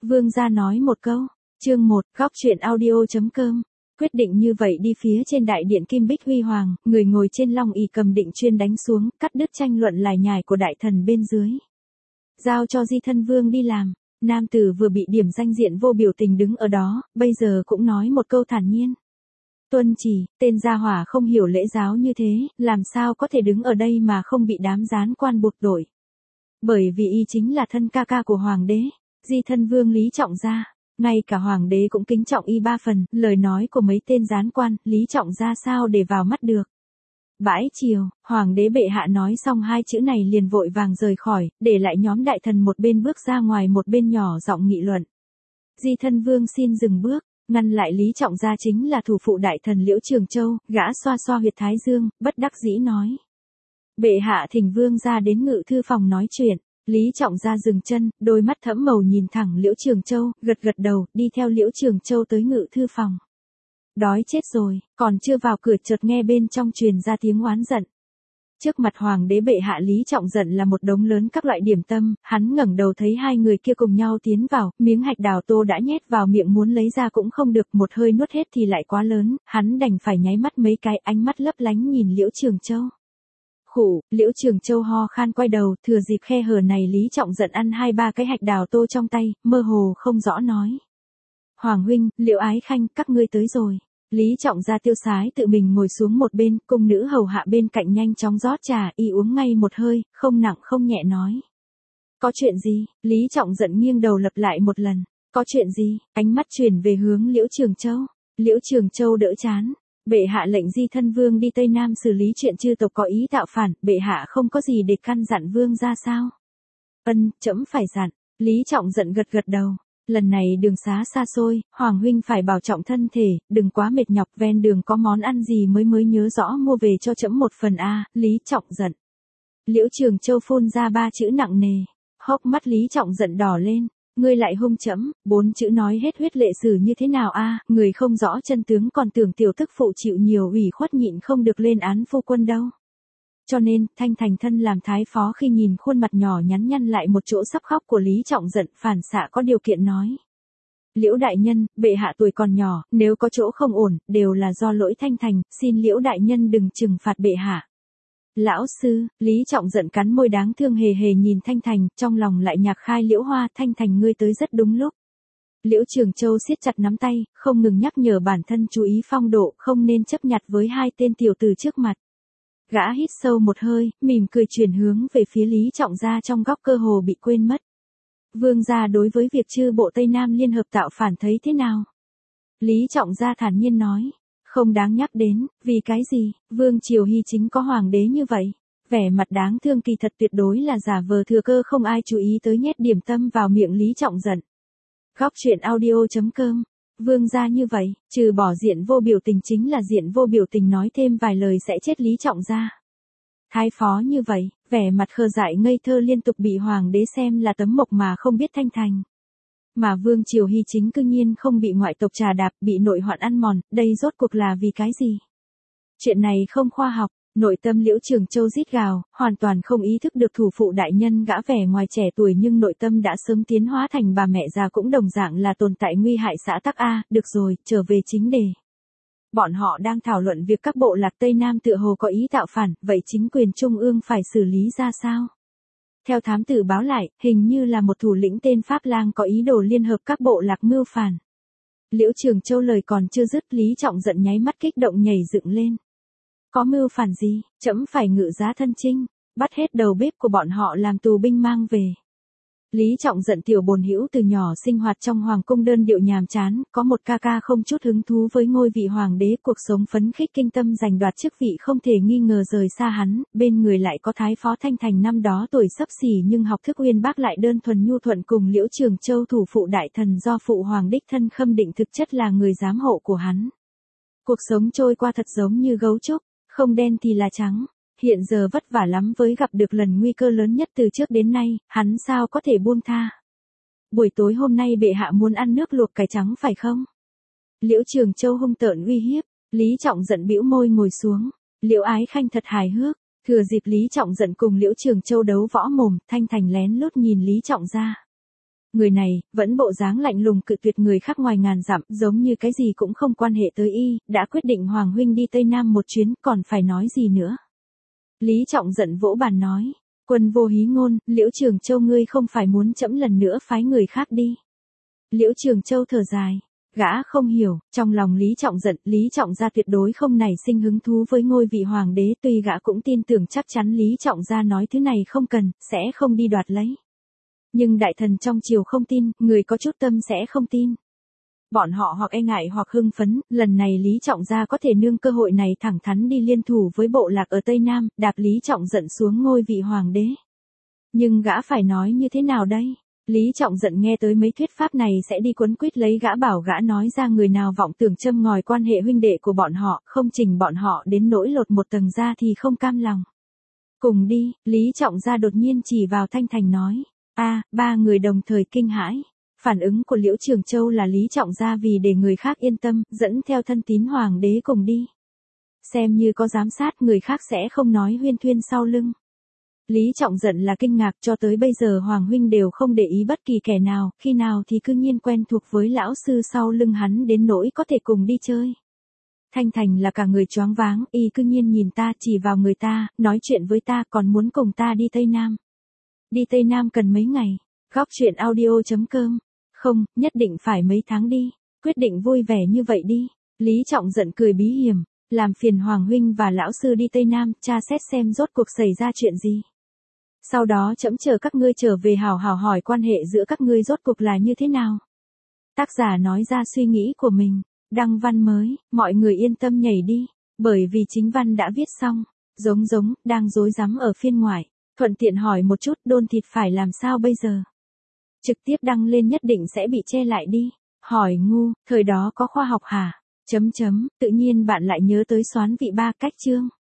Vương gia nói một câu. Chương 1, góc truyện audio.com. Quyết định như vậy đi phía trên đại điện Kim Bích Huy Hoàng, người ngồi trên long ỷ cầm định chuyên đánh xuống, cắt đứt tranh luận lải nhải của đại thần bên dưới. Giao cho Di Thân Vương đi làm. Nam tử vừa bị điểm danh diện vô biểu tình đứng ở đó, bây giờ cũng nói một câu thản nhiên. Tuân chỉ, tên gia hỏa không hiểu lễ giáo như thế, làm sao có thể đứng ở đây mà không bị đám gián quan buộc tội. Bởi vì y chính là thân ca ca của hoàng đế, Di Thân Vương Lý Trọng Gia. Ngay cả hoàng đế cũng kính trọng y 3 phần, lời nói của mấy tên gián quan, Lý Trọng Gia sao để vào mắt được. Bãi chiều, hoàng đế bệ hạ nói xong 2 chữ này liền vội vàng rời khỏi, để lại nhóm đại thần một bên bước ra ngoài một bên nhỏ giọng nghị luận. Di Thân Vương xin dừng bước, ngăn lại Lý Trọng Gia chính là thủ phụ đại thần Liễu Trường Châu, gã xoa xoa huyệt thái dương, bất đắc dĩ nói. Bệ hạ thỉnh vương ra đến ngự thư phòng nói chuyện. Lý Trọng Gia dừng chân, đôi mắt thẫm màu nhìn thẳng Liễu Trường Châu, gật gật đầu, đi theo Liễu Trường Châu tới ngự thư phòng. Đói chết rồi, còn chưa vào cửa chợt nghe bên trong truyền ra tiếng oán giận. Trước mặt hoàng đế bệ hạ Lý Trọng giận là một đống lớn các loại điểm tâm, hắn ngẩng đầu thấy 2 người kia cùng nhau tiến vào, miếng hạch đào tô đã nhét vào miệng muốn lấy ra cũng không được, một hơi nuốt hết thì lại quá lớn, hắn đành phải nháy mắt mấy cái, ánh mắt lấp lánh nhìn Liễu Trường Châu. Khủ, Liễu Trường Châu ho khan quay đầu, thừa dịp khe hở này Lý Trọng giận ăn 2-3 cái hạch đào tô trong tay, mơ hồ không rõ nói. Hoàng huynh, Liễu Ái Khanh, các ngươi tới rồi. Lý Trọng Gia tiêu sái tự mình ngồi xuống một bên, cung nữ hầu hạ bên cạnh nhanh chóng rót trà, y uống ngay một hơi, không nặng không nhẹ nói. Có chuyện gì? Lý Trọng giận nghiêng đầu lặp lại một lần. Có chuyện gì? Ánh mắt chuyển về hướng Liễu Trường Châu. Liễu Trường Châu đỡ chán. Bệ hạ lệnh Di Thân Vương đi Tây Nam xử lý chuyện chư tộc có ý tạo phản, bệ hạ không có gì để căn dặn vương ra sao? Trẫm phải dặn. Lý Trọng giận gật gật đầu. Lần này đường xá xa xôi, Hoàng huynh phải bảo trọng thân thể, đừng quá mệt nhọc, ven đường có món ăn gì mới nhớ rõ mua về cho trẫm một phần a. Lý Trọng giận. Liễu Trường Châu phun ra 3 chữ nặng nề, hốc mắt Lý Trọng giận đỏ lên. Ngươi lại hung trẫm, 4 chữ nói hết huyết lệ sử như thế nào a? Người không rõ chân tướng còn tưởng tiểu tức phụ chịu nhiều ủy khuất nhịn không được lên án phu quân đâu. Cho nên, Thanh Thành thân làm thái phó khi nhìn khuôn mặt nhỏ nhắn nhăn lại một chỗ sắp khóc của Lý Trọng giận, phản xạ có điều kiện nói. Liễu đại nhân, bệ hạ tuổi còn nhỏ, nếu có chỗ không ổn, đều là do lỗi Thanh Thành, xin Liễu đại nhân đừng trừng phạt bệ hạ. Lão sư, Lý Trọng giận cắn môi đáng thương hề hề nhìn Thanh Thành, trong lòng lại nhạc khai Liễu Hoa, Thanh Thành ngươi tới rất đúng lúc. Liễu Trường Châu siết chặt nắm tay, không ngừng nhắc nhở bản thân chú ý phong độ, không nên chấp nhặt với 2 tên tiểu tử trước mặt. Gã hít sâu một hơi, mỉm cười chuyển hướng về phía Lý Trọng Gia trong góc cơ hồ bị quên mất. Vương gia đối với việc chư bộ Tây Nam liên hợp tạo phản thấy thế nào? Lý Trọng Gia thản nhiên nói. Không đáng nhắc đến, vì cái gì, Vương Triều Hy chính có hoàng đế như vậy. Vẻ mặt đáng thương kỳ thật tuyệt đối là giả vờ thừa cơ không ai chú ý tới nhét điểm tâm vào miệng Lý Trọng giận. Góc truyện audio.com. Vương gia như vậy, trừ bỏ diện vô biểu tình chính là diện vô biểu tình nói thêm vài lời sẽ chết Lý Trọng Gia. Thái phó như vậy, vẻ mặt khờ dại ngây thơ liên tục bị hoàng đế xem là tấm mộc mà không biết Thanh Thành. Mà Vương Triều Hy chính cư nhiên không bị ngoại tộc trà đạp, bị nội hoạn ăn mòn, đây rốt cuộc là vì cái gì? Chuyện này không khoa học, nội tâm Liễu Trường Châu rít gào, hoàn toàn không ý thức được thủ phụ đại nhân gã vẻ ngoài trẻ tuổi nhưng nội tâm đã sớm tiến hóa thành bà mẹ già cũng đồng dạng là tồn tại nguy hại xã tắc A, được rồi, trở về chính đề. Bọn họ đang thảo luận việc các bộ lạc Tây Nam tựa hồ có ý tạo phản, vậy chính quyền Trung ương phải xử lý ra sao? Theo thám tử báo lại, hình như là một thủ lĩnh tên Pháp Lang có ý đồ liên hợp các bộ lạc mưu phản. Liễu Trường Châu lời còn chưa dứt, Lý Trọng giận nháy mắt kích động nhảy dựng lên. Có mưu phản gì, trẫm phải ngự giá thân chinh, bắt hết đầu bếp của bọn họ làm tù binh mang về. Lý Trọng giận tiểu bồn hữu từ nhỏ sinh hoạt trong hoàng cung đơn điệu nhàm chán, có một ca ca không chút hứng thú với ngôi vị hoàng đế, cuộc sống phấn khích kinh tâm giành đoạt chức vị không thể nghi ngờ rời xa hắn, bên người lại có thái phó Thanh Thành năm đó tuổi xấp xỉ nhưng học thức uyên bác lại đơn thuần nhu thuận cùng Liễu Trường Châu thủ phụ đại thần do phụ hoàng đích thân khâm định thực chất là người giám hộ của hắn. Cuộc sống trôi qua thật giống như gấu trúc, không đen thì là trắng. Hiện giờ vất vả lắm với gặp được lần nguy cơ lớn nhất từ trước đến nay, hắn sao có thể buông tha. Buổi tối hôm nay bệ hạ muốn ăn nước luộc cải trắng phải không? Liễu Trường Châu hung tợn uy hiếp, Lý Trọng giận bĩu môi ngồi xuống, Liễu Ái Khanh thật hài hước, thừa dịp Lý Trọng giận cùng Liễu Trường Châu đấu võ mồm, Thanh Thành lén lút nhìn Lý Trọng Gia. Người này, vẫn bộ dáng lạnh lùng cự tuyệt người khác ngoài ngàn dặm, giống như cái gì cũng không quan hệ tới y, đã quyết định Hoàng huynh đi Tây Nam một chuyến, còn phải nói gì nữa. Lý Trọng giận vỗ bàn nói, Quân vô hí ngôn, Liễu Trường Châu ngươi không phải muốn trẫm lần nữa phái người khác đi. Liễu Trường Châu thở dài, gã không hiểu, trong lòng Lý Trọng giận, Lý Trọng gia tuyệt đối không nảy sinh hứng thú với ngôi vị hoàng đế, tuy gã cũng tin tưởng chắc chắn Lý Trọng gia nói thứ này không cần, sẽ không đi đoạt lấy. Nhưng đại thần trong triều không tin, người có chút tâm sẽ không tin. Bọn họ hoặc e ngại hoặc hưng phấn, lần này Lý Trọng gia có thể nương cơ hội này thẳng thắn đi liên thủ với bộ lạc ở Tây Nam, đạp Lý Trọng giận xuống ngôi vị hoàng đế. Nhưng gã phải nói như thế nào đây? Lý Trọng giận nghe tới mấy thuyết pháp này sẽ đi quấn quýt lấy gã, bảo gã nói ra người nào vọng tưởng châm ngòi quan hệ huynh đệ của bọn họ, không chỉnh bọn họ đến nỗi lột một tầng da thì không cam lòng. Cùng đi, Lý Trọng gia đột nhiên chỉ vào Thanh Thành nói. Ba người đồng thời kinh hãi. Phản ứng của Liễu Trường Châu là Lý Trọng gia vì để người khác yên tâm, dẫn theo thân tín hoàng đế cùng đi. Xem như có giám sát, người khác sẽ không nói huyên thuyên sau lưng. Lý Trọng giận là kinh ngạc, cho tới bây giờ Hoàng huynh đều không để ý bất kỳ kẻ nào, khi nào thì cư nhiên quen thuộc với lão sư sau lưng hắn đến nỗi có thể cùng đi chơi. Thanh Thành là cả người choáng váng, y cư nhiên nhìn ta, chỉ vào người ta, nói chuyện với ta, còn muốn cùng ta đi Tây Nam. Đi Tây Nam cần mấy ngày? Góc truyện audio.com. Không, nhất định phải mấy tháng đi. Quyết định vui vẻ như vậy đi. Lý Trọng giận cười bí hiểm. Làm phiền Hoàng huynh và lão sư đi Tây Nam, tra xét xem rốt cuộc xảy ra chuyện gì. Sau đó trẫm chờ các ngươi trở về hào hào hỏi quan hệ giữa các ngươi rốt cuộc là như thế nào. Tác giả nói ra suy nghĩ của mình. Đăng văn mới, mọi người yên tâm nhảy đi. Bởi vì chính văn đã viết xong. Giống, đang rối rắm ở phiên ngoại. Thuận tiện hỏi một chút, đôn thịt phải làm sao bây giờ? Trực tiếp đăng lên nhất định sẽ bị che lại đi. Hỏi ngu, thời đó có khoa học hả? Tự nhiên bạn lại nhớ tới Soán vị 3 cách chương.